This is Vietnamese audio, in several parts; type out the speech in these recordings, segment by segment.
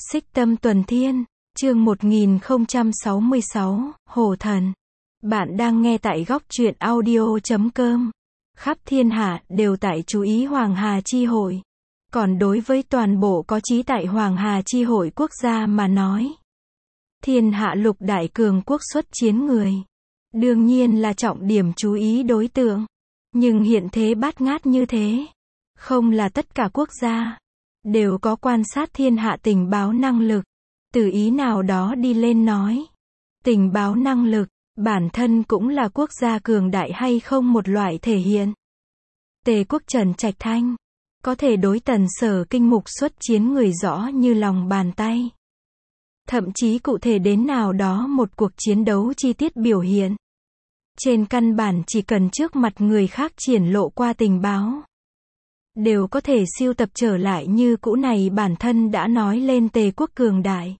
Xích Tâm Tuần Thiên, chương 1066, Hổ Thần. Bạn đang nghe tại góc truyện audio.com. Khắp thiên hạ đều tại chú ý Hoàng Hà Chi Hội. Còn đối với toàn bộ có chí tại Hoàng Hà Chi Hội quốc gia mà nói, thiên hạ lục đại cường quốc xuất chiến người, đương nhiên là trọng điểm chú ý đối tượng. Nhưng hiện thế bát ngát như thế, không là tất cả quốc gia đều có quan sát thiên hạ tình báo năng lực. Từ ý nào đó đi lên nói, tình báo năng lực, bản thân cũng là quốc gia cường đại hay không một loại thể hiện. Tề quốc Trần Trạch Thanh, có thể đối Tần Sở Kinh mục xuất chiến người rõ như lòng bàn tay. Thậm chí cụ thể đến nào đó một cuộc chiến đấu chi tiết biểu hiện. Trên căn bản chỉ cần trước mặt người khác triển lộ qua tình báo, đều có thể siêu tập trở lại như cũ này bản thân đã nói lên Tề quốc cường đại.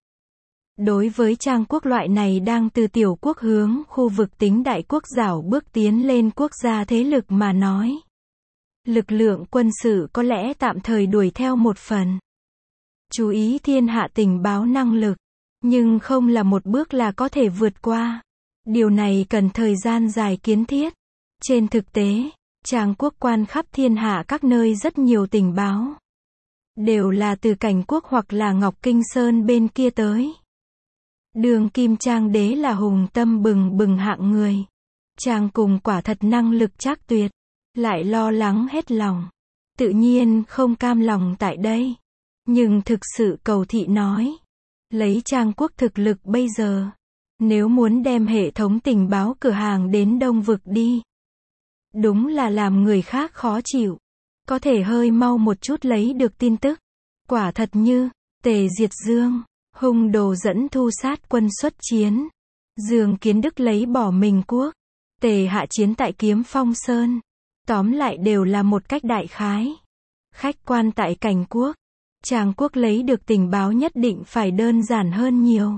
Đối với Trang quốc loại này đang từ tiểu quốc hướng khu vực tính đại quốc rảo bước tiến lên quốc gia thế lực mà nói, lực lượng quân sự có lẽ tạm thời đuổi theo một phần. Chú ý thiên hạ tình báo năng lực, nhưng không là một bước là có thể vượt qua. Điều này cần thời gian dài kiến thiết. Trên thực tế, Trang quốc quan khắp thiên hạ các nơi rất nhiều tình báo đều là từ Cảnh quốc hoặc là Ngọc Kinh Sơn bên kia tới. Đường kim Trang đế là hùng tâm bừng bừng hạng người. Trang cùng quả thật năng lực trác tuyệt, lại lo lắng hết lòng. Tự nhiên không cam lòng tại đây. Nhưng thực sự cầu thị nói, lấy Trang quốc thực lực bây giờ, nếu muốn đem hệ thống tình báo cửa hàng đến Đông vực đi, đúng là làm người khác khó chịu. Có thể hơi mau một chút lấy được tin tức. Quả thật như, Tề diệt Dương, hung đồ dẫn thu sát quân xuất chiến. Dương Kiến Đức lấy bỏ mình quốc. Tề hạ chiến tại Kiếm Phong Sơn. Tóm lại đều là một cách đại khái. Khách quan tại Cảnh quốc, Trang quốc lấy được tình báo nhất định phải đơn giản hơn nhiều.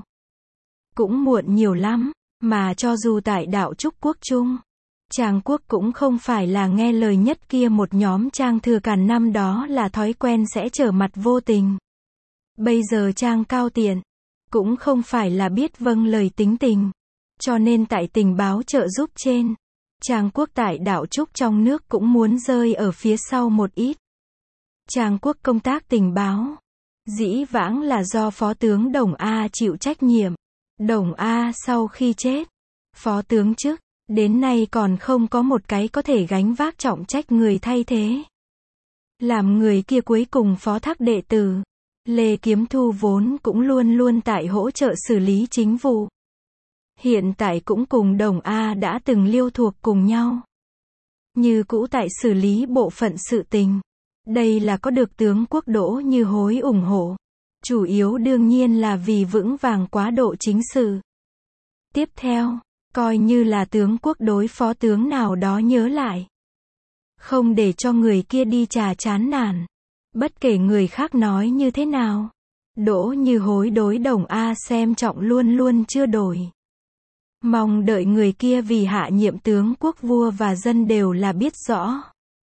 Cũng muộn nhiều lắm, mà cho dù tại đạo trúc quốc trung, Trang quốc cũng không phải là nghe lời nhất kia một nhóm Trang thừa càn năm đó là thói quen sẽ trở mặt vô tình. Bây giờ Trang cao tiện, cũng không phải là biết vâng lời tính tình. Cho nên tại tình báo trợ giúp trên, Trang quốc tại đạo trúc trong nước cũng muốn rơi ở phía sau một ít. Trang quốc công tác tình báo, dĩ vãng là do Phó tướng Đồng A chịu trách nhiệm. Đồng A sau khi chết, Phó tướng chức, đến nay còn không có một cái có thể gánh vác trọng trách người thay thế. Làm người kia cuối cùng phó thác đệ tử, Lê Kiếm Thu vốn cũng luôn luôn tại hỗ trợ xử lý chính vụ. Hiện tại cũng cùng Đồng A đã từng liêu thuộc cùng nhau. Như cũ tại xử lý bộ phận sự tình. Đây là có được tướng quốc Đỗ Như Hối ủng hộ. Chủ yếu đương nhiên là vì vững vàng quá độ chính sự. Tiếp theo, coi như là tướng quốc đối phó tướng nào đó nhớ lại. Không để cho người kia đi trà chán nản. Bất kể người khác nói như thế nào, Đỗ Như Hối đối Đồng A xem trọng luôn luôn chưa đổi. Mong đợi người kia vì hạ nhiệm tướng quốc vua và dân đều là biết rõ.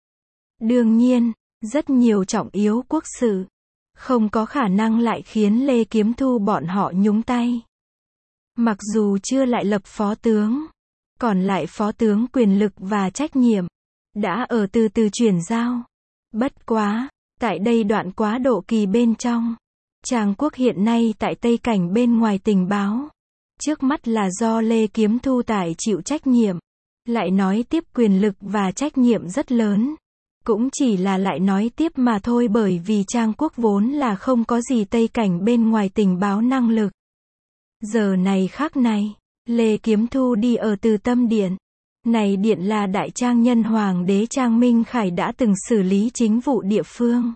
Đương nhiên, rất nhiều trọng yếu quốc sự, không có khả năng lại khiến Lê Kiếm Thu bọn họ nhúng tay. Mặc dù chưa lại lập phó tướng, còn lại phó tướng quyền lực và trách nhiệm đã ở từ từ chuyển giao. Bất quá, tại đây đoạn quá độ kỳ bên trong, Trang quốc hiện nay tại Tây Cảnh bên ngoài tình báo, trước mắt là do Lê Kiếm Thu tại chịu trách nhiệm. Lại nói tiếp quyền lực và trách nhiệm rất lớn. Cũng chỉ là lại nói tiếp mà thôi, bởi vì Trang quốc vốn là không có gì Tây Cảnh bên ngoài tình báo năng lực. Giờ này khắc này, Lê Kiếm Thu đi ở Từ Tâm Điện. Này điện là đại trang nhân hoàng đế Trang Minh Khải đã từng xử lý chính vụ địa phương.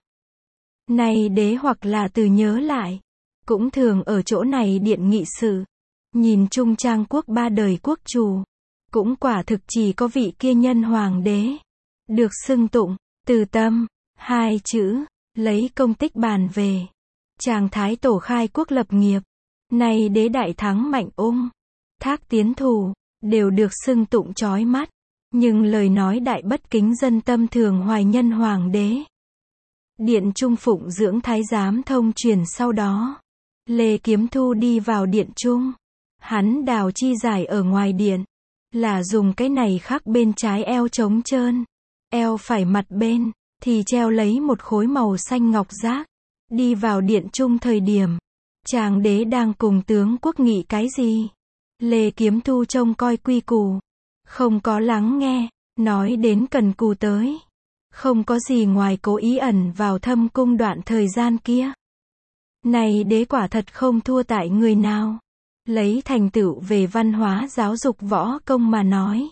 Này đế hoặc là từ nhớ lại, cũng thường ở chỗ này điện nghị sự. Nhìn chung Trang quốc ba đời quốc chủ, cũng quả thực chỉ có vị kia nhân hoàng đế được xưng tụng, Từ Tâm, hai chữ, lấy công tích bàn về. Trang thái tổ khai quốc lập nghiệp, nay đế đại thắng mạnh ung, thác tiến thủ, đều được xưng tụng chói mắt. Nhưng lời nói đại bất kính dân tâm thường hoài nhân hoàng đế. Điện trung phụng dưỡng thái giám thông truyền sau đó, Lê Kiếm Thu đi vào điện trung. Hắn đào chi giải ở ngoài điện. Là dùng cái này khắc bên trái eo trống trơn. Eo phải mặt bên, thì treo lấy một khối màu xanh ngọc giác. Đi vào điện trung thời điểm. Tràng đế đang cùng tướng quốc nghị cái gì? Lê Kiếm Thu trông coi quy củ. Không có lắng nghe, nói đến cần cù tới. Không có gì ngoài cố ý ẩn vào thâm cung đoạn thời gian kia. Này đế quả thật không thua tại người nào. Lấy thành tựu về văn hóa giáo dục võ công mà nói.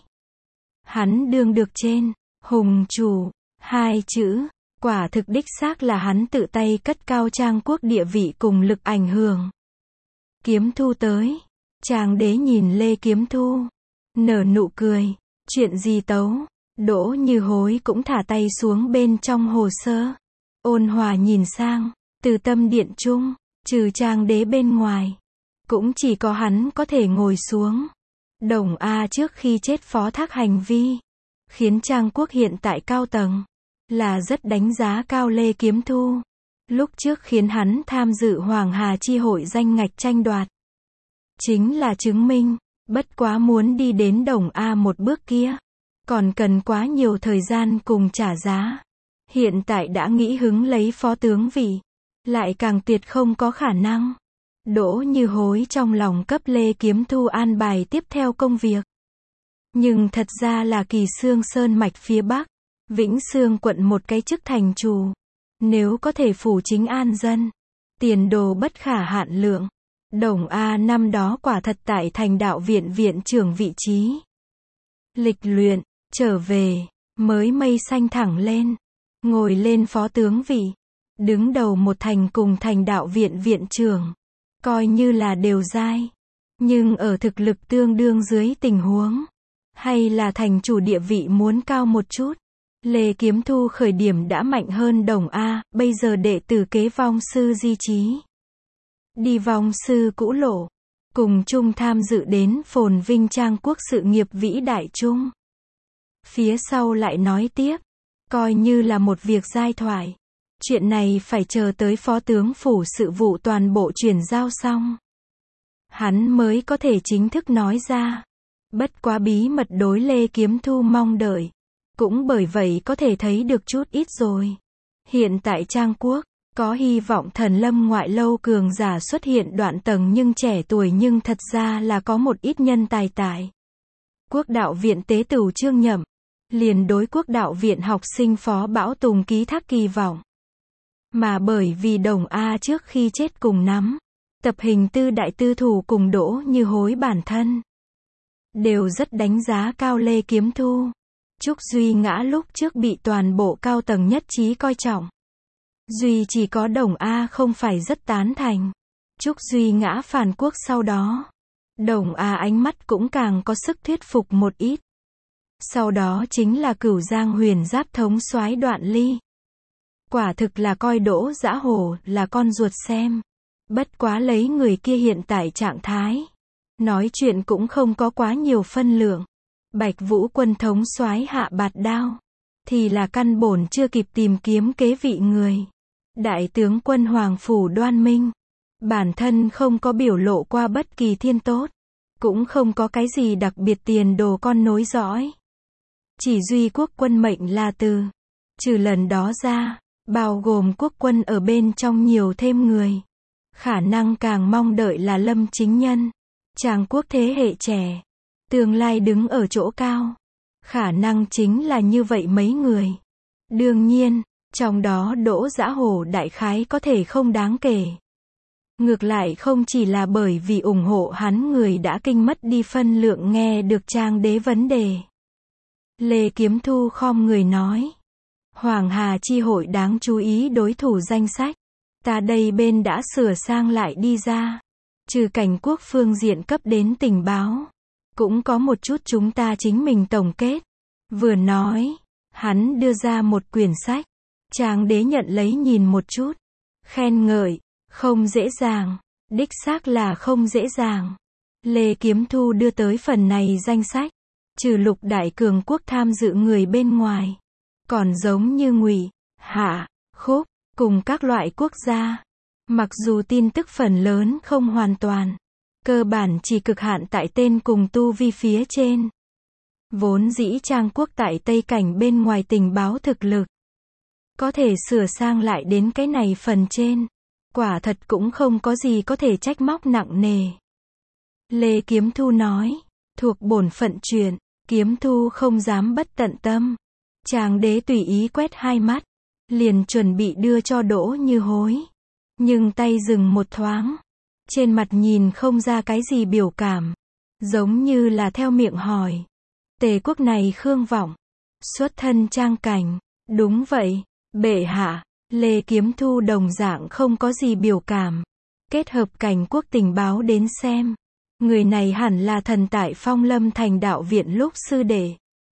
Hắn đương được trên, hùng chủ, 2 chữ, quả thực đích xác là hắn tự tay cất cao Trang quốc địa vị cùng lực ảnh hưởng. Kiếm Thu tới. Tràng đế nhìn Lê Kiếm Thu. Nở nụ cười. Chuyện gì tấu? Đỗ Như Hối cũng thả tay xuống bên trong hồ sơ. Ôn hòa nhìn sang. Từ tâm điện trung, trừ Tràng đế bên ngoài. Cũng chỉ có hắn có thể ngồi xuống. Đồng A trước khi chết phó thác hành vi. Khiến Trang quốc hiện tại cao tầng. Là rất đánh giá cao Lê Kiếm Thu. Lúc trước khiến hắn tham dự Hoàng Hà chi hội danh ngạch tranh đoạt. Chính là chứng minh, bất quá muốn đi đến Đồng A một bước kia. Còn cần quá nhiều thời gian cùng trả giá. Hiện tại đã nghĩ hứng lấy phó tướng vị. Lại càng tuyệt không có khả năng. Đỗ Như Hối trong lòng cấp Lê Kiếm Thu an bài tiếp theo công việc. Nhưng thật ra là Kỳ Xương Sơn mạch phía Bắc. Vĩnh Xương quận một cái chức thành chủ. Nếu có thể phủ chính an dân. Tiền đồ bất khả hạn lượng. Đồng A năm đó quả thật tại thành đạo viện viện trưởng vị trí. Lịch luyện, trở về, mới mây xanh thẳng lên. Ngồi lên phó tướng vị. Đứng đầu một thành cùng thành đạo viện viện trưởng. Coi như là đều giai. Nhưng ở thực lực tương đương dưới tình huống. Hay là thành chủ địa vị muốn cao một chút. Lê Kiếm Thu khởi điểm đã mạnh hơn Đồng A, bây giờ đệ tử kế vong sư di trí. Đi vong sư cũ lộ. Cùng chung tham dự đến phồn vinh Trang quốc sự nghiệp vĩ đại chung. Phía sau lại nói tiếp. Coi như là một việc giai thoại. Chuyện này phải chờ tới phó tướng phủ sự vụ toàn bộ chuyển giao xong. Hắn mới có thể chính thức nói ra. Bất quá bí mật đối Lê Kiếm Thu mong đợi. Cũng bởi vậy có thể thấy được chút ít rồi. Hiện tại Trang quốc, có hy vọng thần lâm ngoại lâu cường giả xuất hiện đoạn tầng nhưng trẻ tuổi nhưng thật ra là có một ít nhân tài tại. Quốc đạo viện tế tửu Trương Nhậm, liền đối quốc đạo viện học sinh Phó Bão Tùng ký thác kỳ vọng. Mà bởi vì Đồng A trước khi chết cùng nắm, tập hình tư đại tư thủ cùng Đỗ Như Hối bản thân. Đều rất đánh giá cao Lê Kiếm Thu. Trúc Duy Ngã lúc trước bị toàn bộ cao tầng nhất trí coi trọng. Duy chỉ có Đồng A không phải rất tán thành. Trúc Duy Ngã phản quốc sau đó. Đồng A ánh mắt cũng càng có sức thuyết phục một ít. Sau đó chính là Cửu Giang Huyền Giáp thống soái Đoạn Ly. Quả thực là coi Đỗ Dã Hổ là con ruột xem. Bất quá lấy người kia hiện tại trạng thái. Nói chuyện cũng không có quá nhiều phân lượng. Bạch Vũ quân thống soái hạ bạt đao. Thì là căn bổn chưa kịp tìm kiếm kế vị người. Đại tướng quân Hoàng Phủ Đoan Minh. Bản thân không có biểu lộ qua bất kỳ thiên tốt. Cũng không có cái gì đặc biệt tiền đồ con nối dõi. Chỉ duy quốc quân mệnh là từ. Trừ lần đó ra, bao gồm quốc quân ở bên trong nhiều thêm người. Khả năng càng mong đợi là Lâm Chính Nhân. Trang quốc thế hệ trẻ. Tương lai đứng ở chỗ cao. Khả năng chính là như vậy mấy người. Đương nhiên, trong đó Đỗ Dã Hổ đại khái có thể không đáng kể. Ngược lại không chỉ là bởi vì ủng hộ hắn người đã kinh mất đi phân lượng nghe được Trang đế vấn đề. Lê Kiếm Thu khom người nói. Hoàng Hà chi hội đáng chú ý đối thủ danh sách. Ta đây bên đã sửa sang lại đi ra. Trừ cảnh quốc phương diện cấp đến tình báo. Cũng có một chút chúng ta chính mình tổng kết. Vừa nói, hắn đưa ra một quyển sách. Trang đế nhận lấy nhìn một chút. Khen ngợi, không dễ dàng. Đích xác là không dễ dàng. Lê Kiếm Thu đưa tới phần này danh sách. Trừ Lục Đại Cường quốc tham dự người bên ngoài. Còn giống như Ngụy, Hạ, Khúc, cùng các loại quốc gia. Mặc dù tin tức phần lớn không hoàn toàn, cơ bản chỉ cực hạn tại tên cùng tu vi phía trên. Vốn dĩ Trang Quốc tại Tây Cảnh bên ngoài tình báo thực lực, có thể sửa sang lại đến cái này phần trên. Quả thật cũng không có gì có thể trách móc nặng nề. Lê Kiếm Thu nói, thuộc bổn phận chuyện, Kiếm Thu không dám bất tận tâm. Tràng đế tùy ý quét hai mắt, liền chuẩn bị đưa cho Đỗ Như Hối. Nhưng tay dừng một thoáng, trên mặt nhìn không ra cái gì biểu cảm, giống như là theo miệng hỏi. Tề quốc này Khương Vọng, xuất thân Trang Cảnh, đúng vậy, bệ hạ. Lê Kiếm Thu đồng dạng không có gì biểu cảm. Kết hợp Cảnh quốc tình báo đến xem, người này hẳn là thần tại Phong Lâm Thành đạo viện lúc sư đệ.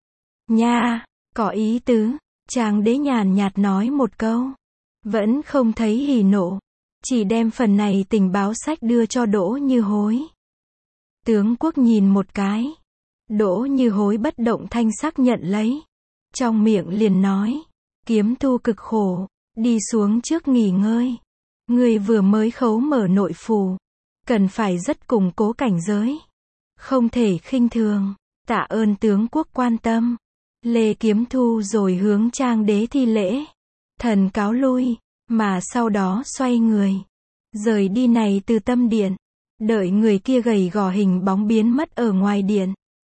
Nha, có ý tứ. Tràng đế nhàn nhạt nói một câu, vẫn không thấy hỉ nộ, chỉ đem phần này tình báo sách đưa cho Đỗ Như Hối. Tướng quốc nhìn một cái, Đỗ Như Hối bất động thanh sắc nhận lấy, trong miệng liền nói, Kiếm Thu cực khổ, đi xuống trước nghỉ ngơi. Người vừa mới khấu mở nội phù, cần phải rất củng cố cảnh giới, không thể khinh thường. Tạ ơn tướng quốc quan tâm. Lê Kiếm Thu rồi hướng Trang đế thi lễ, thần cáo lui, mà sau đó xoay người, rời đi này từ tâm điện, đợi người kia gầy gò hình bóng biến mất ở ngoài điện.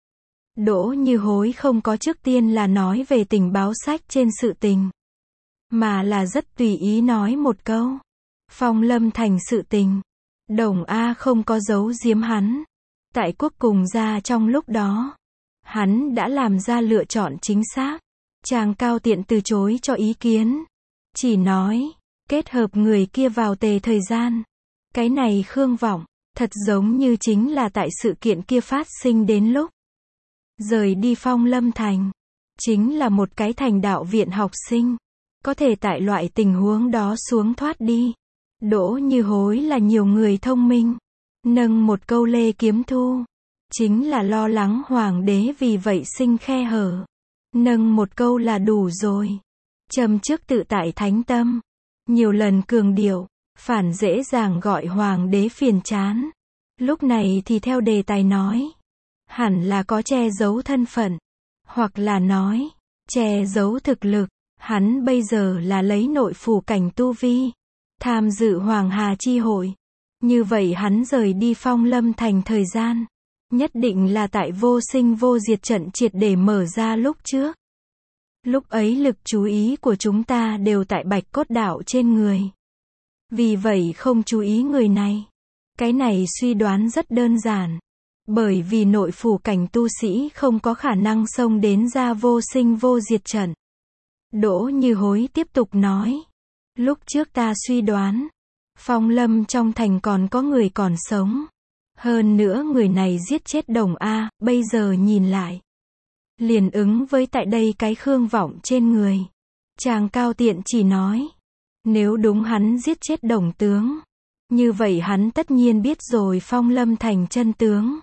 Đỗ Như Hối không có trước tiên là nói về tình báo sách trên sự tình, mà là rất tùy ý nói một câu. Phong Lâm Thành sự tình, Đồng A không có giấu giếm hắn. Tại quốc cùng gia trong lúc đó, hắn đã làm ra lựa chọn chính xác. Trang Cao Tiện từ chối cho ý kiến, chỉ nói, kết hợp người kia vào tề thời gian. Cái này Khương Vọng, thật giống như chính là tại sự kiện kia phát sinh đến lúc rời đi Phong Lâm Thành, chính là một cái thành đạo viện học sinh, có thể tại loại tình huống đó xuống thoát đi. Đỗ Như Hối là nhiều người thông minh, nâng một câu Lê Kiếm Thu, chính là lo lắng hoàng đế vì vậy sinh khe hở. Nâng một câu là đủ rồi. Châm trước tự tại thánh tâm, nhiều lần cường điệu, phản dễ dàng gọi hoàng đế phiền chán. Lúc này thì theo đề tài nói, hẳn là có che giấu thân phận, hoặc là nói, che giấu thực lực. Hắn bây giờ là lấy nội phủ cảnh tu vi, tham dự Hoàng Hà chi hội. Như vậy hắn rời đi Phong Lâm Thành thời gian, nhất định là tại vô sinh vô diệt trận triệt để mở ra lúc trước. Lúc ấy lực chú ý của chúng ta đều tại Bạch Cốt Đạo trên người. Vì vậy không chú ý người này. Cái này suy đoán rất đơn giản. Bởi vì nội phủ cảnh tu sĩ không có khả năng xông đến ra vô sinh vô diệt trận. Đỗ Như Hối tiếp tục nói. Lúc trước ta suy đoán, Phong Lâm trong thành còn có người còn sống. Hơn nữa người này giết chết Đồng A, bây giờ nhìn lại, liền ứng với tại đây cái Khương Vọng trên người. Chàng Cao Tiện chỉ nói, nếu đúng hắn giết chết Đồng tướng, như vậy hắn tất nhiên biết rồi Phong Lâm thành chân tướng.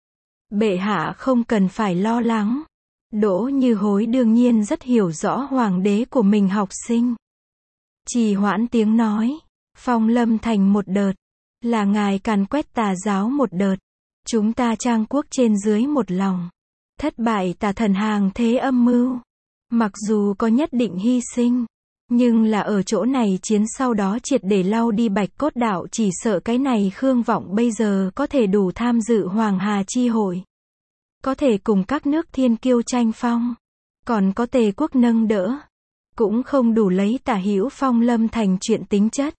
Bệ hạ không cần phải lo lắng. Đỗ Như Hối đương nhiên rất hiểu rõ hoàng đế của mình học sinh. Trì hoãn tiếng nói, Phong Lâm thành một đợt, là ngài càn quét tà giáo một đợt. Chúng ta Trang quốc trên dưới một lòng, thất bại tà thần hàng thế âm mưu. Mặc dù có nhất định hy sinh, nhưng là ở chỗ này chiến sau đó triệt để lau đi Bạch Cốt Đạo, chỉ sợ cái này Khương Vọng bây giờ có thể đủ tham dự Hoàng Hà chi hội, có thể cùng các nước thiên kiêu tranh phong, còn có Tề quốc nâng đỡ, cũng không đủ lấy tả hữu Phong Lâm thành chuyện tính chất.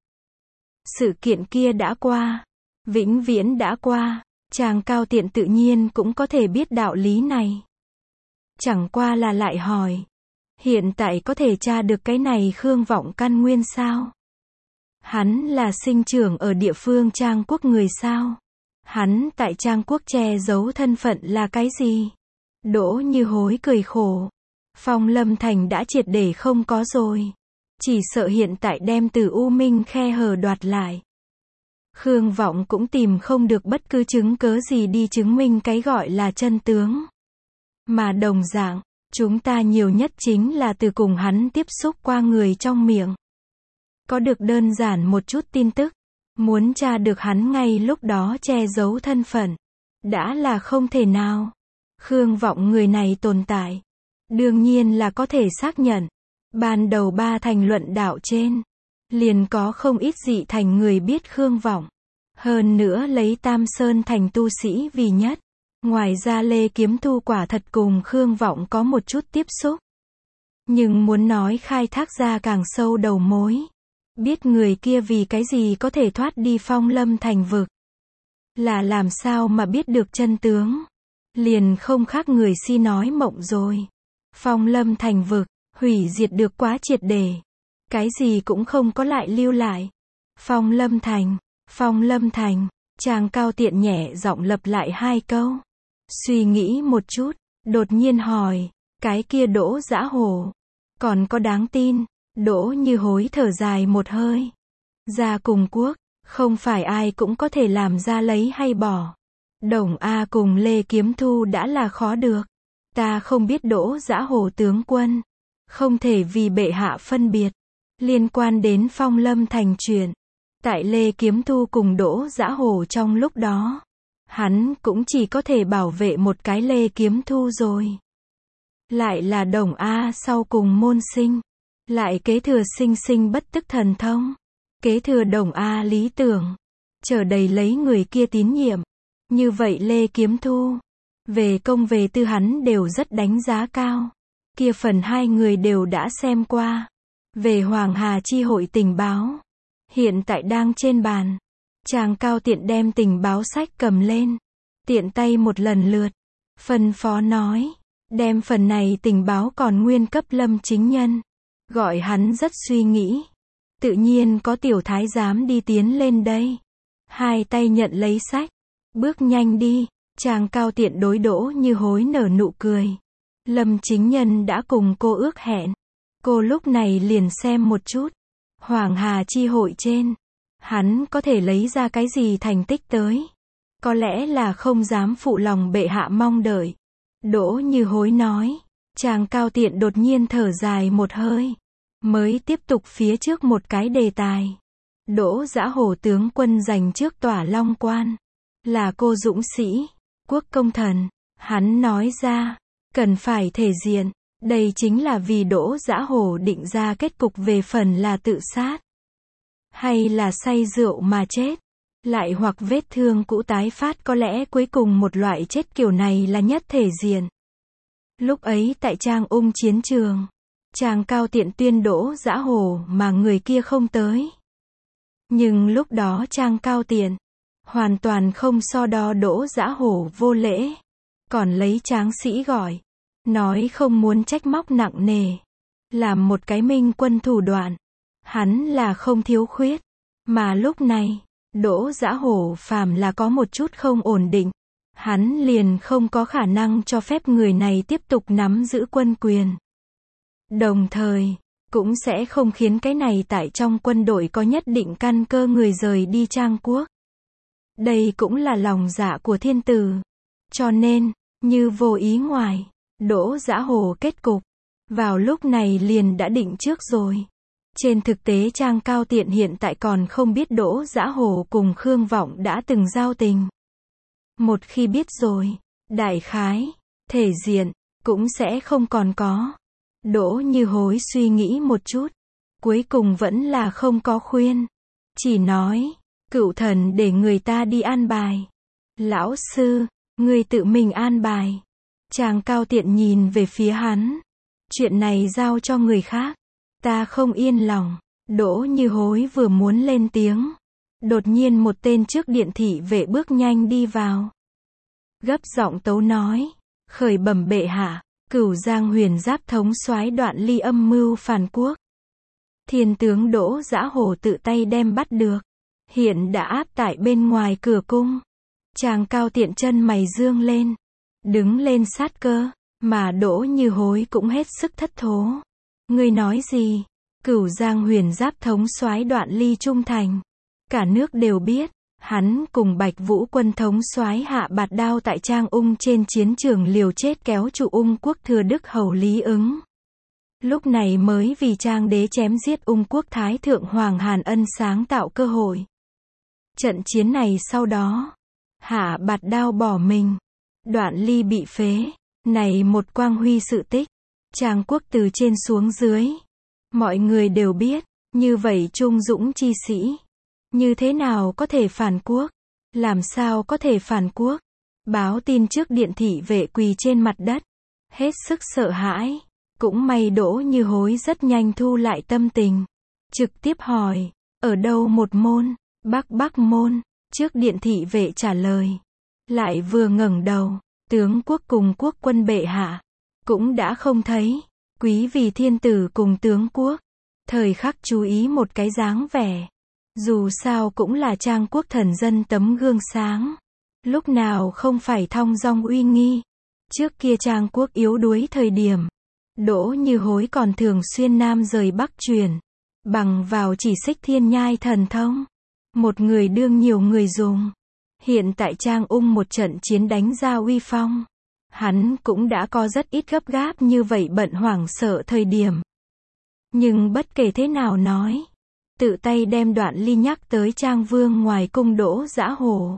Sự kiện kia đã qua, vĩnh viễn đã qua, chàng Cao Tiện tự nhiên cũng có thể biết đạo lý này. Chẳng qua là lại hỏi, hiện tại có thể tra được cái này Khương Vọng căn nguyên sao? Hắn là sinh trưởng ở địa phương Trang quốc người sao? Hắn tại Trang quốc che giấu thân phận là cái gì? Đỗ Như Hối cười khổ. Phong Lâm thành đã triệt để không có rồi. Chỉ sợ hiện tại đem từ U Minh khe hở đoạt lại. Khương Vọng cũng tìm không được bất cứ chứng cớ gì đi chứng minh cái gọi là chân tướng. Mà đồng dạng, chúng ta nhiều nhất chính là từ cùng hắn tiếp xúc qua người trong miệng. Có được đơn giản một chút tin tức. Muốn tra được hắn ngay lúc đó che giấu thân phận, đã là không thể nào. Khương Vọng người này tồn tại, đương nhiên là có thể xác nhận. Ban đầu ba thành luận đạo trên, liền có không ít dị thành người biết Khương Vọng. Hơn nữa lấy Tam Sơn thành tu sĩ vì nhất. Ngoài ra Lê Kiếm Thu quả thật cùng Khương Vọng có một chút tiếp xúc. Nhưng muốn nói khai thác ra càng sâu đầu mối. Biết người kia vì cái gì có thể thoát đi Phong Lâm thành vực. Là làm sao mà biết được chân tướng. Liền không khác người si nói mộng rồi. Phong Lâm thành vực, hủy diệt được quá triệt để. Cái gì cũng không có lại lưu lại. Phong Lâm thành, Phong Lâm thành, chàng Cao Tiện nhẹ giọng lặp lại hai câu. Suy nghĩ một chút, đột nhiên hỏi, cái kia Đỗ Dã Hổ, còn có đáng tin? Đỗ Như Hối thở dài một hơi. Ra cùng quốc, không phải ai cũng có thể làm ra lấy hay bỏ. Đồng A cùng Lê Kiếm Thu đã là khó được. Ta không biết Đỗ Dã Hổ tướng quân, không thể vì bệ hạ phân biệt. Liên quan đến Phong Lâm thành chuyện, tại Lê Kiếm Thu cùng Đỗ Dã Hổ trong lúc đó, hắn cũng chỉ có thể bảo vệ một cái Lê Kiếm Thu rồi. Lại là Đồng A sau cùng môn sinh, lại kế thừa sinh sinh bất tức thần thông, kế thừa Đồng A lý tưởng, chờ đầy lấy người kia tín nhiệm. Như vậy Lê Kiếm Thu, về công về tư hắn đều rất đánh giá cao. Kia phần hai người đều đã xem qua. Về Hoàng Hà chi hội tình báo, hiện tại đang trên bàn. Chàng Cao Tiện đem tình báo sách cầm lên, tiện tay một lần lượt, phân phó nói, đem phần này tình báo còn nguyên cấp Lâm Chính Nhân, gọi hắn rất suy nghĩ. Tự nhiên có tiểu thái giám đi tiến lên đây, hai tay nhận lấy sách, bước nhanh đi. Chàng Cao Tiện đối Đỗ Như Hối nở nụ cười. Lâm Chính Nhân đã cùng cô ước hẹn, cô lúc này liền xem một chút. Hoàng Hà chi hội trên, hắn có thể lấy ra cái gì thành tích tới. Có lẽ là không dám phụ lòng bệ hạ mong đợi. Đỗ Như Hối nói. Chàng Cao Tiện đột nhiên thở dài một hơi, mới tiếp tục phía trước một cái đề tài. Đỗ Dã Hổ tướng quân giành trước Tỏa Long Quan, là cô dũng sĩ, quốc công thần. Hắn nói ra, cần phải thể diện. Đây chính là vì Đỗ Dã Hổ định ra kết cục về phần là tự sát, hay là say rượu mà chết, lại hoặc vết thương cũ tái phát. Có lẽ cuối cùng một loại chết kiểu này là nhất thể diện. Lúc ấy tại Trang Ung chiến trường, chàng Cao Tiện tuyên Đỗ Dã Hổ mà người kia không tới. Nhưng lúc đó chàng Cao Tiện hoàn toàn không so đo Đỗ Dã Hổ vô lễ, còn lấy tráng sĩ gọi, nói không muốn trách móc nặng nề, làm một cái minh quân thủ đoạn. Hắn là không thiếu khuyết, mà lúc này, Đỗ Dã Hổ phàm là có một chút không ổn định, hắn liền không có khả năng cho phép người này tiếp tục nắm giữ quân quyền. Đồng thời, cũng sẽ không khiến cái này tại trong quân đội có nhất định căn cơ người rời đi Trang quốc. Đây cũng là lòng dạ của thiên tử. Cho nên, như vô ý ngoài, Đỗ Dã Hổ kết cục, vào lúc này liền đã định trước rồi. Trên thực tế Trang Cao Tiện hiện tại còn không biết Đỗ Dã Hổ cùng Khương Vọng đã từng giao tình. Một khi biết rồi, đại khái, thể diện, cũng sẽ không còn có. Đỗ Như Hối suy nghĩ một chút, cuối cùng vẫn là không có khuyên. Chỉ nói, cựu thần để người ta đi an bài. Lão sư, người tự mình an bài. Chàng Cao Tiện nhìn về phía hắn. Chuyện này giao cho người khác, ta không yên lòng. Đỗ Như Hối vừa muốn lên tiếng, đột nhiên một tên trước điện thị vệ bước nhanh đi vào. Gấp giọng tấu nói, khởi bẩm bệ hạ, Cửu Giang Huyền Giáp thống soái Đoạn Ly âm mưu phản quốc. Thiên tướng Đỗ Dã Hổ tự tay đem bắt được, hiện đã áp tại bên ngoài cửa cung. Chàng Cao Tiện chân mày dương lên, đứng lên sát cơ, mà Đỗ Như Hối cũng hết sức thất thố. Ngươi nói gì? Cửu Giang Huyền Giáp thống soái Đoạn Ly trung thành, cả nước đều biết, hắn cùng Bạch Vũ quân thống soái hạ bạt đao tại Trang Ung trên chiến trường liều chết kéo trụ Ung quốc thừa Đức hầu Lý Ứng. Lúc này mới vì Trang đế chém giết Ung quốc thái thượng Hoàng Hàn Ân sáng tạo cơ hội. Trận chiến này sau đó, Hạ Bạt Đao bỏ mình, Đoạn Ly bị phế, này một quang huy sự tích. Trang quốc từ trên xuống dưới, mọi người đều biết, như vậy trung dũng chi sĩ, như thế nào có thể phản quốc, làm sao có thể phản quốc. Báo tin trước điện thị vệ quỳ trên mặt đất, hết sức sợ hãi, cũng may Đỗ Như Hối rất nhanh thu lại tâm tình, trực tiếp hỏi, ở đâu một môn, Bắc môn, trước điện thị vệ trả lời, lại vừa ngẩng đầu, tướng quốc cùng quốc quân bệ hạ, cũng đã không thấy, quý vì thiên tử cùng tướng quốc, thời khắc chú ý một cái dáng vẻ, dù sao cũng là Trang quốc thần dân tấm gương sáng, lúc nào không phải thong dong uy nghi. Trước kia Trang quốc yếu đuối thời điểm, Đỗ Như Hối còn thường xuyên Nam rời Bắc chuyển, bằng vào chỉ xích thiên nhai thần thông, một người đương nhiều người dùng. Hiện tại Trang Ung một trận chiến đánh ra uy phong, hắn cũng đã có rất ít gấp gáp như vậy bận hoảng sợ thời điểm. Nhưng bất kể thế nào nói, tự tay đem Đoạn Ly nhắc tới Trang Vương ngoài cung Đỗ Dã Hổ.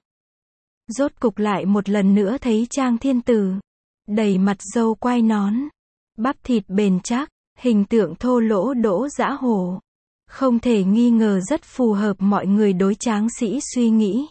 Rốt cục lại một lần nữa thấy Trang thiên tử, đầy mặt râu quai nón, bắp thịt bền chắc, hình tượng thô lỗ Đỗ Dã Hổ. Không thể nghi ngờ rất phù hợp mọi người đối tráng sĩ suy nghĩ.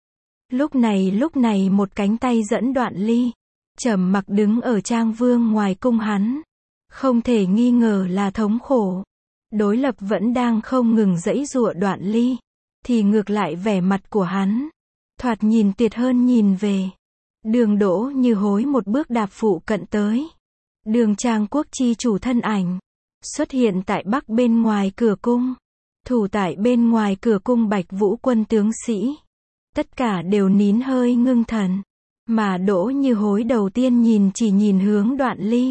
Lúc này một cánh tay dẫn Đoạn Ly, trầm mặc đứng ở Trang Vương ngoài cung hắn. Không thể nghi ngờ là thống khổ. Đối lập vẫn đang không ngừng giãy giụa Đoạn Ly, thì ngược lại vẻ mặt của hắn, thoạt nhìn tuyệt hơn nhìn về. Đường Đỗ Như Hối một bước đạp phụ cận tới. Đường Trang quốc chi chủ thân ảnh, xuất hiện tại Bắc bên ngoài cửa cung. Thủ tại bên ngoài cửa cung Bạch Vũ quân tướng sĩ. Tất cả đều nín hơi ngưng thần. Mà Đỗ Như Hối đầu tiên chỉ nhìn hướng Đoạn Ly.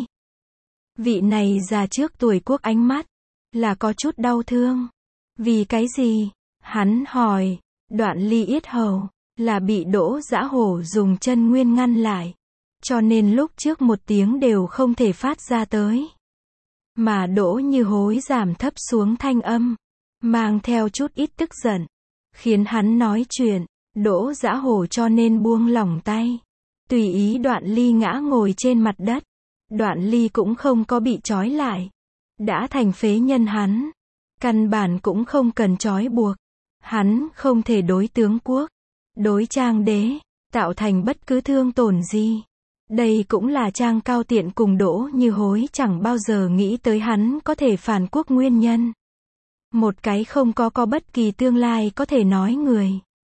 Vị này già trước tuổi quốc ánh mắt, là có chút đau thương. Vì cái gì? Hắn hỏi. Đoạn Ly yết hầu, là bị Đỗ Dã Hổ dùng chân nguyên ngăn lại. Cho nên lúc trước một tiếng đều không thể phát ra tới. Mà Đỗ Như Hối giảm thấp xuống thanh âm, mang theo chút ít tức giận, khiến hắn nói chuyện. Đỗ Dã Hổ cho nên buông lỏng tay, tùy ý Đoạn Ly ngã ngồi trên mặt đất. Đoạn Ly cũng không có bị trói lại, đã thành phế nhân hắn, căn bản cũng không cần trói buộc. Hắn không thể đối tướng quốc, đối Trang đế, tạo thành bất cứ thương tổn gì. Đây cũng là Trang Cao Tiện cùng Đỗ Như Hối chẳng bao giờ nghĩ tới hắn có thể phản quốc nguyên nhân. Một cái không có bất kỳ tương lai có thể nói người.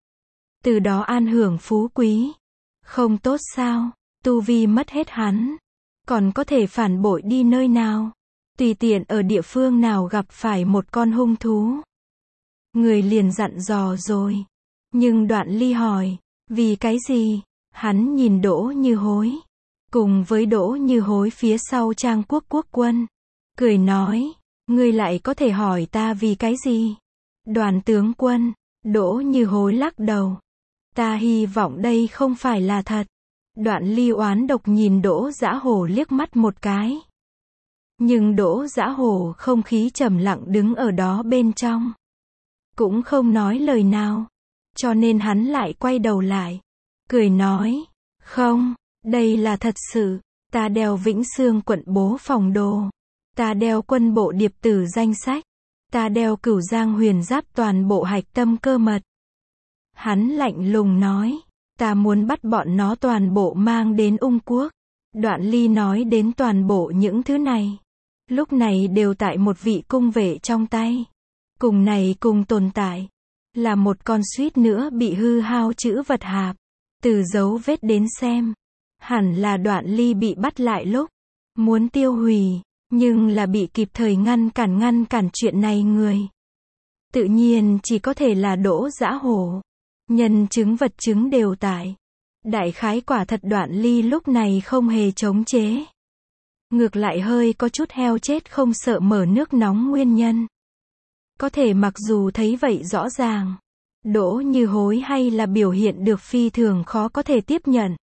Từ đó an hưởng phú quý. Không tốt sao? Tu vi mất hết hắn, còn có thể phản bội đi nơi nào? Tùy tiện ở địa phương nào gặp phải một con hung thú, người liền dặn dò rồi. Nhưng Đoạn Ly hỏi, vì cái gì? Hắn nhìn Đỗ Như Hối, cùng với Đỗ Như Hối phía sau Trang quốc quốc quân, cười nói, ngươi lại có thể hỏi ta vì cái gì? Đoàn tướng quân, Đỗ Như Hối lắc đầu. Ta hy vọng đây không phải là thật. Đoạn Ly oán độc nhìn Đỗ Dã Hổ liếc mắt một cái. Nhưng Đỗ Dã Hổ không khí trầm lặng đứng ở đó bên trong, cũng không nói lời nào. Cho nên hắn lại quay đầu lại, cười nói, không, đây là thật sự. Ta đeo Vĩnh Xương quận bố phòng đồ, ta đeo quân bộ điệp tử danh sách, ta đeo Cửu Giang huyền giáp toàn bộ hạch tâm cơ mật. Hắn lạnh lùng nói, ta muốn bắt bọn nó toàn bộ mang đến Ung quốc. Đoạn Ly nói đến toàn bộ những thứ này, lúc này đều tại một vị cung vệ trong tay. Cùng này cùng tồn tại, là một con suýt nữa bị hư hao chữ vật hạp. Từ dấu vết đến xem, hẳn là Đoạn Ly bị bắt lại lúc muốn tiêu hủy, nhưng là bị kịp thời ngăn cản chuyện này người. Tự nhiên chỉ có thể là Đỗ Dã Hổ. Nhân chứng vật chứng đều tại. Đại khái quả thật Đoạn Ly lúc này không hề chống chế. Ngược lại hơi có chút heo chết không sợ mở nước nóng nguyên nhân. Có thể mặc dù thấy vậy rõ ràng, Đỗ Như Hối hay là biểu hiện được phi thường khó có thể tiếp nhận.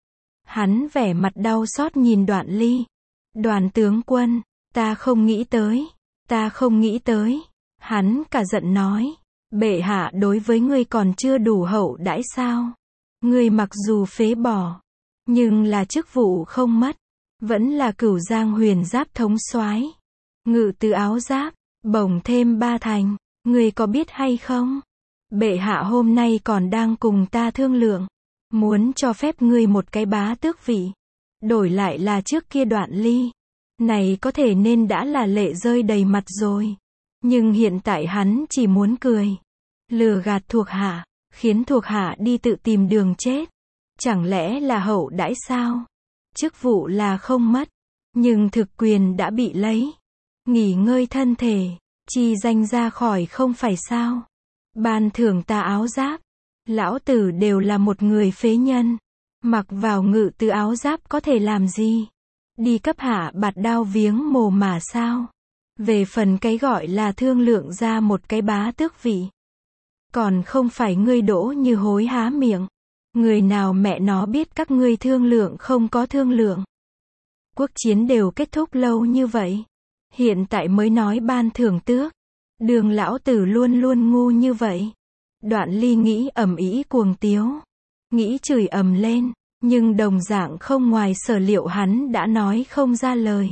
Hắn vẻ mặt đau xót nhìn Đoạn Ly. Đoàn tướng quân, ta không nghĩ tới. Hắn cả giận nói. Bệ hạ đối với ngươi còn chưa đủ hậu đãi sao? Ngươi mặc dù phế bỏ, nhưng là chức vụ không mất, vẫn là Cửu Giang huyền giáp thống soái, ngự tứ áo giáp, bổng thêm 3 thành, ngươi có biết hay không? Bệ hạ hôm nay còn đang cùng ta thương lượng, muốn cho phép ngươi một cái bá tước vị, đổi lại là trước kia Đoạn Ly. Này có thể nên đã là lệ rơi đầy mặt rồi. Nhưng hiện tại hắn chỉ muốn cười, lừa gạt thuộc hạ, khiến thuộc hạ đi tự tìm đường chết. Chẳng lẽ là hậu đãi sao? Chức vụ là không mất, nhưng thực quyền đã bị lấy. Nghỉ ngơi thân thể, chi danh ra khỏi không phải sao? Ban thưởng ta áo giáp, lão tử đều là một người phế nhân, mặc vào ngự tứ áo giáp có thể làm gì? Đi cấp hạ bạt đao viếng mồ mà sao? Về phần cái gọi là thương lượng ra một cái bá tước vị, còn không phải ngươi Đỗ Như Hối há miệng. Người nào mẹ nó biết các ngươi thương lượng không có thương lượng. Quốc chiến đều kết thúc lâu như vậy, hiện tại mới nói ban thưởng tước. Đường lão tử luôn luôn ngu như vậy. Đoạn Ly nghĩ ầm ĩ cuồng tiếu, nghĩ chửi ầm lên, nhưng đồng dạng không ngoài sở liệu hắn đã nói không ra lời.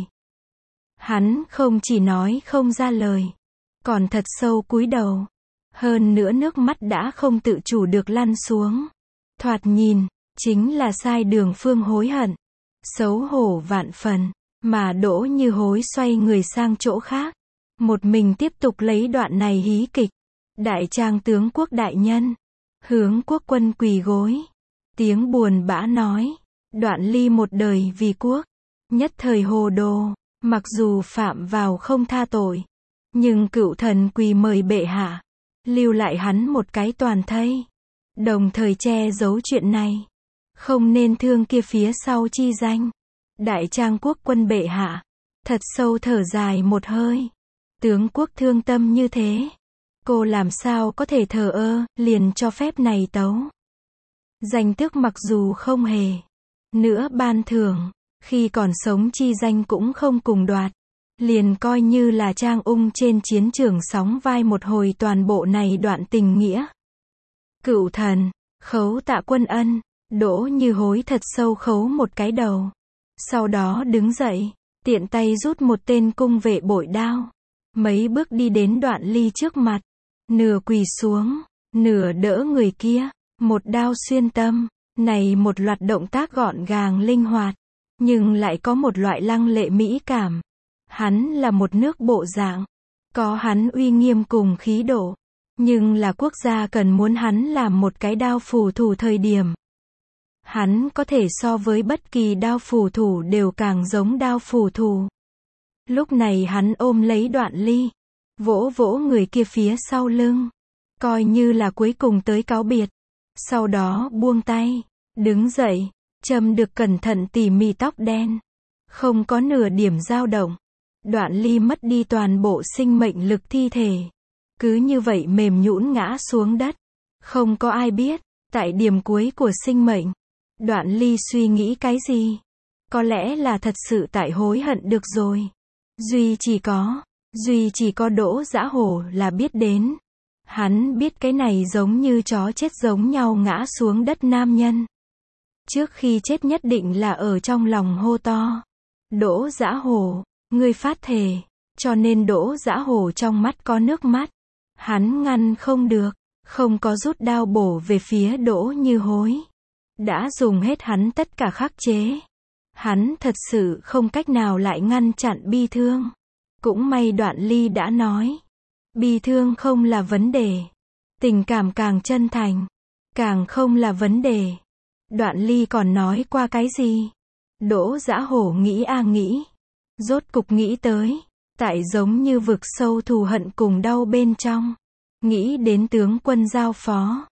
Hắn không chỉ nói không ra lời, còn thật sâu cúi đầu. Hơn nữa nước mắt đã không tự chủ được lăn xuống. Thoạt nhìn, chính là sai đường phương hối hận. Xấu hổ vạn phần, mà Đỗ Như Hối xoay người sang chỗ khác. Một mình tiếp tục lấy đoạn này hí kịch. Đại trang tướng quốc đại nhân, hướng quốc quân quỳ gối. Tiếng buồn bã nói, Đoạn Ly một đời vì quốc, nhất thời hồ đồ, mặc dù phạm vào không tha tội, nhưng cựu thần quỳ mời bệ hạ, lưu lại hắn một cái toàn thây, đồng thời che giấu chuyện này, không nên thương kia phía sau chi danh. Đại trang quốc quân bệ hạ, thật sâu thở dài một hơi, tướng quốc thương tâm như thế, cô làm sao có thể thờ ơ, liền cho phép này tấu. Danh tước mặc dù không hề nữa ban thưởng, khi còn sống chi danh cũng không cùng đoạt, liền coi như là trang ung trên chiến trường sóng vai một hồi toàn bộ này đoạn tình nghĩa. Cựu thần, khấu tạ quân ân. Đỗ Như Hối thật sâu khấu một cái đầu, sau đó đứng dậy, tiện tay rút một tên cung vệ bội đao, mấy bước đi đến Đoạn Ly trước mặt, nửa quỳ xuống, nửa đỡ người kia, một đao xuyên tâm. Này một loạt động tác gọn gàng linh hoạt, nhưng lại có một loại lăng lệ mỹ cảm. Hắn là một nước bộ dạng, có hắn uy nghiêm cùng khí độ, nhưng là quốc gia cần muốn hắn làm một cái đao phù thủ thời điểm. Hắn có thể so với bất kỳ đao phù thủ đều càng giống đao phù thủ. Lúc này hắn ôm lấy Đoạn Ly, vỗ vỗ người kia phía sau lưng, coi như là cuối cùng tới cáo biệt. Sau đó buông tay, đứng dậy, châm được cẩn thận tỉ mỉ tóc đen, không có nửa điểm dao động. Đoạn Ly mất đi toàn bộ sinh mệnh lực thi thể, cứ như vậy mềm nhũn ngã xuống đất. Không có ai biết, tại điểm cuối của sinh mệnh, Đoạn Ly suy nghĩ cái gì? Có lẽ là thật sự tại hối hận được rồi. Duy chỉ có Đỗ Dã Hổ là biết đến. Hắn biết cái này giống như chó chết giống nhau ngã xuống đất nam nhân. Trước khi chết nhất định là ở trong lòng hô to. Đỗ Dã Hổ, ngươi phát thề. Cho nên Đỗ Dã Hổ trong mắt có nước mắt. Hắn ngăn không được, không có rút đao bổ về phía Đỗ Như Hối. Đã dùng hết hắn tất cả khắc chế. Hắn thật sự không cách nào lại ngăn chặn bi thương. Cũng may Đoạn Ly đã nói. Bi thương không là vấn đề. Tình cảm càng chân thành, càng không là vấn đề. Đoạn Ly còn nói qua cái gì? Đỗ Dã Hổ nghĩ nghĩ. Rốt cục nghĩ tới. Tại giống như vực sâu thù hận cùng đau bên trong. Nghĩ đến tướng quân giao phó.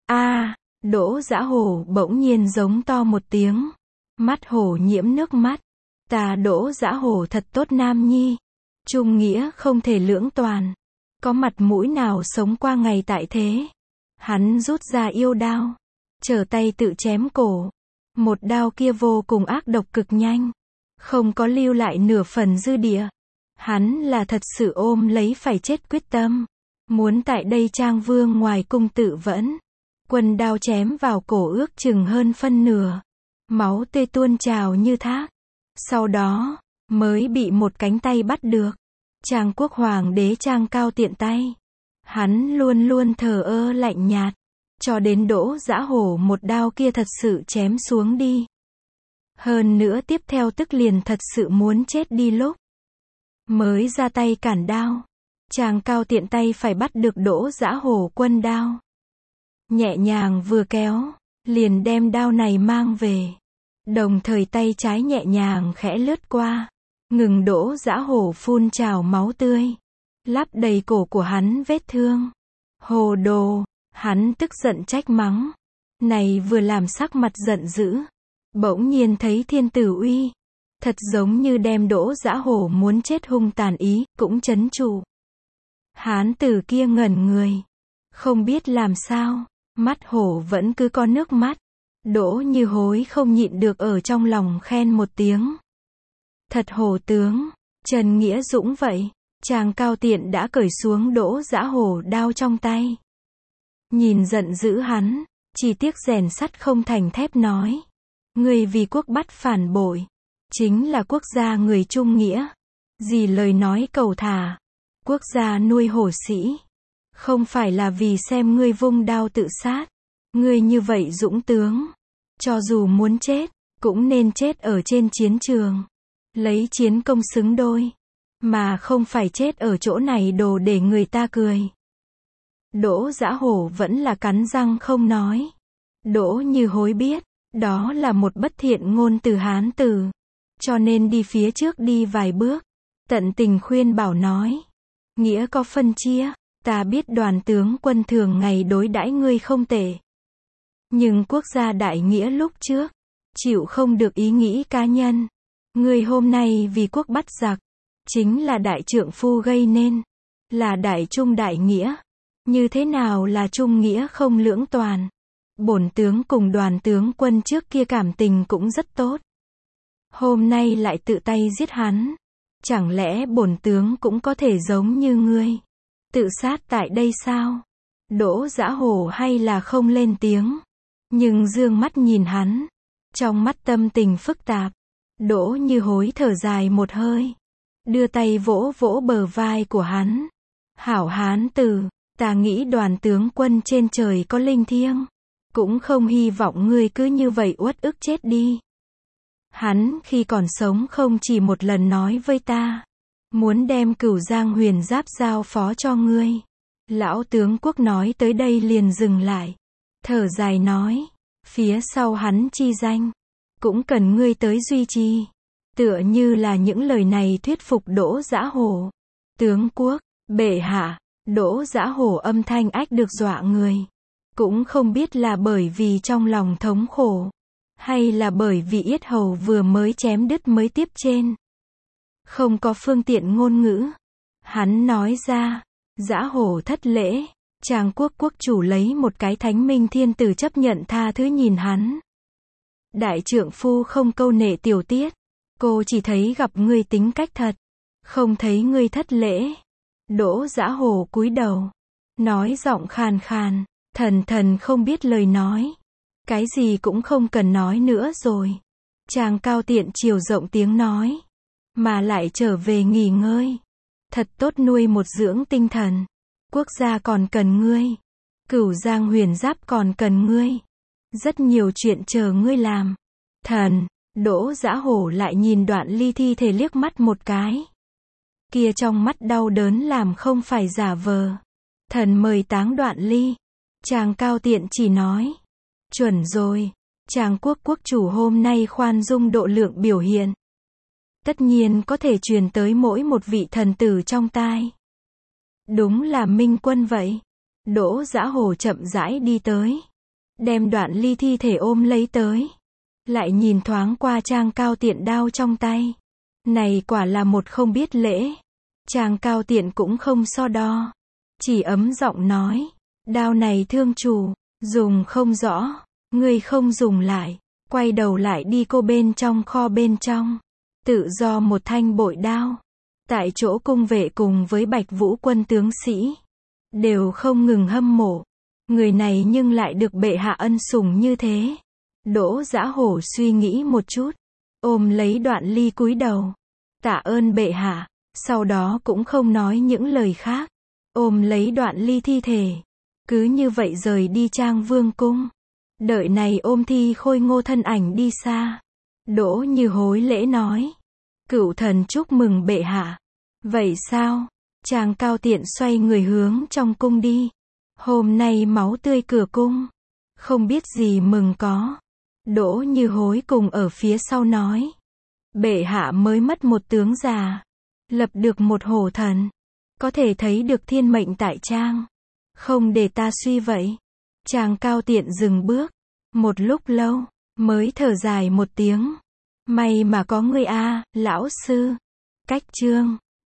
Đỗ Dã Hổ bỗng nhiên giống to một tiếng. Mắt hổ nhiễm nước mắt. Ta Đỗ Dã Hổ thật tốt nam nhi. Trung nghĩa không thể lưỡng toàn. Có mặt mũi nào sống qua ngày tại thế. Hắn rút ra yêu đao, trở tay tự chém cổ. Một đao kia vô cùng ác độc cực nhanh, không có lưu lại nửa phần dư địa. Hắn là thật sự ôm lấy phải chết quyết tâm. Muốn tại đây Trang Vương ngoài cung tự vẫn. Quân đao chém vào cổ ước chừng hơn phân nửa. Máu tươi tuôn trào như thác. Sau đó, mới bị một cánh tay bắt được. Trang quốc hoàng đế Trang Cao Tiện tay. Hắn luôn luôn thờ ơ lạnh nhạt. Cho đến Đỗ Dã Hổ một đao kia thật sự chém xuống đi. Hơn nữa tiếp theo tức liền thật sự muốn chết đi lúc. Mới ra tay cản đao. Trang Cao Tiện tay phải bắt được Đỗ Dã Hổ quân đao. Nhẹ nhàng vừa kéo, liền đem đao này mang về. Đồng thời tay trái nhẹ nhàng khẽ lướt qua. Ngừng Đỗ Dã Hổ phun trào máu tươi. Láp đầy cổ của hắn vết thương. Hồ đồ, hắn tức giận trách mắng. Này vừa làm sắc mặt giận dữ. Bỗng nhiên thấy thiên tử uy. Thật giống như đem Đỗ Dã Hổ muốn chết hung tàn ý, cũng trấn trụ. Hán tử kia ngẩn người. Không biết làm sao, mắt hổ vẫn cứ có nước mắt. Đỗ Như Hối không nhịn được ở trong lòng khen một tiếng. Thật hổ tướng, Trần Nghĩa Dũng vậy. Chàng Cao Tiện đã cởi xuống Đỗ Dã Hổ đao trong tay. Nhìn giận dữ hắn, chỉ tiếc rèn sắt không thành thép nói. Người vì quốc bắt phản bội. Chính là quốc gia người trung nghĩa. Gì lời nói cầu thả. Quốc gia nuôi hổ sĩ. Không phải là vì xem ngươi vung đao tự sát. Ngươi như vậy dũng tướng. Cho dù muốn chết, cũng nên chết ở trên chiến trường. Lấy chiến công xứng đôi. Mà không phải chết ở chỗ này đồ để người ta cười. Đỗ Dã Hổ vẫn là cắn răng không nói. Đỗ Như Hối biết, đó là một bất thiện ngôn từ hán tử. Cho nên đi phía trước đi vài bước. Tận tình khuyên bảo nói. Nghĩa có phân chia, ta biết đoàn tướng quân thường ngày đối đãi ngươi không tệ. Nhưng quốc gia đại nghĩa lúc trước, chịu không được ý nghĩ cá nhân. Ngươi hôm nay vì quốc bắt giặc, chính là đại trượng phu gây nên, là đại trung đại nghĩa. Như thế nào là trung nghĩa không lưỡng toàn? Bổn tướng cùng đoàn tướng quân trước kia cảm tình cũng rất tốt. Hôm nay lại tự tay giết hắn. Chẳng lẽ bổn tướng cũng có thể giống như ngươi, tự sát tại đây sao? Đỗ Dã Hổ hay là không lên tiếng, nhưng dương mắt nhìn hắn, trong mắt tâm tình phức tạp. Đỗ Như Hối thở dài một hơi, đưa tay vỗ vỗ bờ vai của hắn. Hảo hán tử, ta nghĩ đoàn tướng quân trên trời có linh thiêng, cũng không hy vọng ngươi cứ như vậy uất ức chết đi. Hắn khi còn sống không chỉ một lần nói với ta, muốn đem Cửu Giang Huyền Giáp giao phó cho ngươi. Lão tướng quốc nói tới đây liền dừng lại, thở dài nói, phía sau hắn chi danh, cũng cần ngươi tới duy trì. Tựa như là những lời này thuyết phục Đỗ Dã Hổ. Tướng quốc, bệ hạ. Đỗ Dã Hổ âm thanh ách được dọa người. Cũng không biết là bởi vì trong lòng thống khổ, hay là bởi vì yết hầu vừa mới chém đứt mới tiếp trên. Không có phương tiện ngôn ngữ. Hắn nói ra, Dã Hổ thất lễ. Tràng quốc quốc chủ lấy một cái thánh minh thiên tử chấp nhận tha thứ nhìn hắn. Đại trượng phu không câu nệ tiểu tiết. Cô chỉ thấy gặp ngươi tính cách thật, không thấy ngươi thất lễ. Đỗ Dã Hổ cúi đầu, nói giọng khàn khàn, thần không biết lời nói. Cái gì cũng không cần nói nữa rồi. Chàng Cao Tiện chiều rộng tiếng nói, mà lại trở về nghỉ ngơi. Thật tốt nuôi một dưỡng tinh thần. Quốc gia còn cần ngươi. Cửu Giang Huyền Giáp còn cần ngươi. Rất nhiều chuyện chờ ngươi làm. Thần, Đỗ Dã Hổ lại nhìn Đoạn Ly thi thể liếc mắt một cái. Kia trong mắt đau đớn làm không phải giả vờ. Thần mời táng Đoạn Ly. Chàng Cao Tiện chỉ nói, chuẩn rồi. Chàng quốc quốc chủ hôm nay khoan dung độ lượng biểu hiện, tất nhiên có thể truyền tới mỗi một vị thần tử trong tai. Đúng là minh quân vậy. Đỗ Dã Hổ chậm rãi đi tới, đem Đoạn Ly thi thể ôm lấy tới, lại nhìn thoáng qua Trang Cao Tiện đao trong tay. Này quả là một không biết lễ. Trang Cao Tiện cũng không so đo, chỉ ấm giọng nói, đao này thương chủ, dùng không rõ, ngươi không dùng lại. Quay đầu lại đi cô bên trong kho bên trong, tự do một thanh bội đao, tại chỗ cung vệ cùng với Bạch Vũ quân tướng sĩ đều không ngừng hâm mộ. Người này nhưng lại được bệ hạ ân sủng như thế. Đỗ Dã Hổ suy nghĩ một chút, ôm lấy Đoạn Ly cúi đầu. Tạ ơn bệ hạ, sau đó cũng không nói những lời khác. Ôm lấy Đoạn Ly thi thể. Cứ như vậy rời đi Trang Vương cung. Đợi này ôm Thi Khôi Ngô thân ảnh đi xa. Đỗ Như hối lễ nói. Cửu thần chúc mừng bệ hạ. Vậy sao? Trang Cao Tiện xoay người hướng trong cung đi. Hôm nay máu tươi cửa cung. Không biết gì mừng có. Đỗ Như hối cùng ở phía sau nói. Bệ hạ mới mất một tướng già. Lập được một hổ thần. Có thể thấy được thiên mệnh tại Trang. Không để ta suy vậy. Trang Cao Tiện dừng bước. Một lúc lâu, mới thở dài một tiếng. May mà có ngươi a, lão sư. Cách chương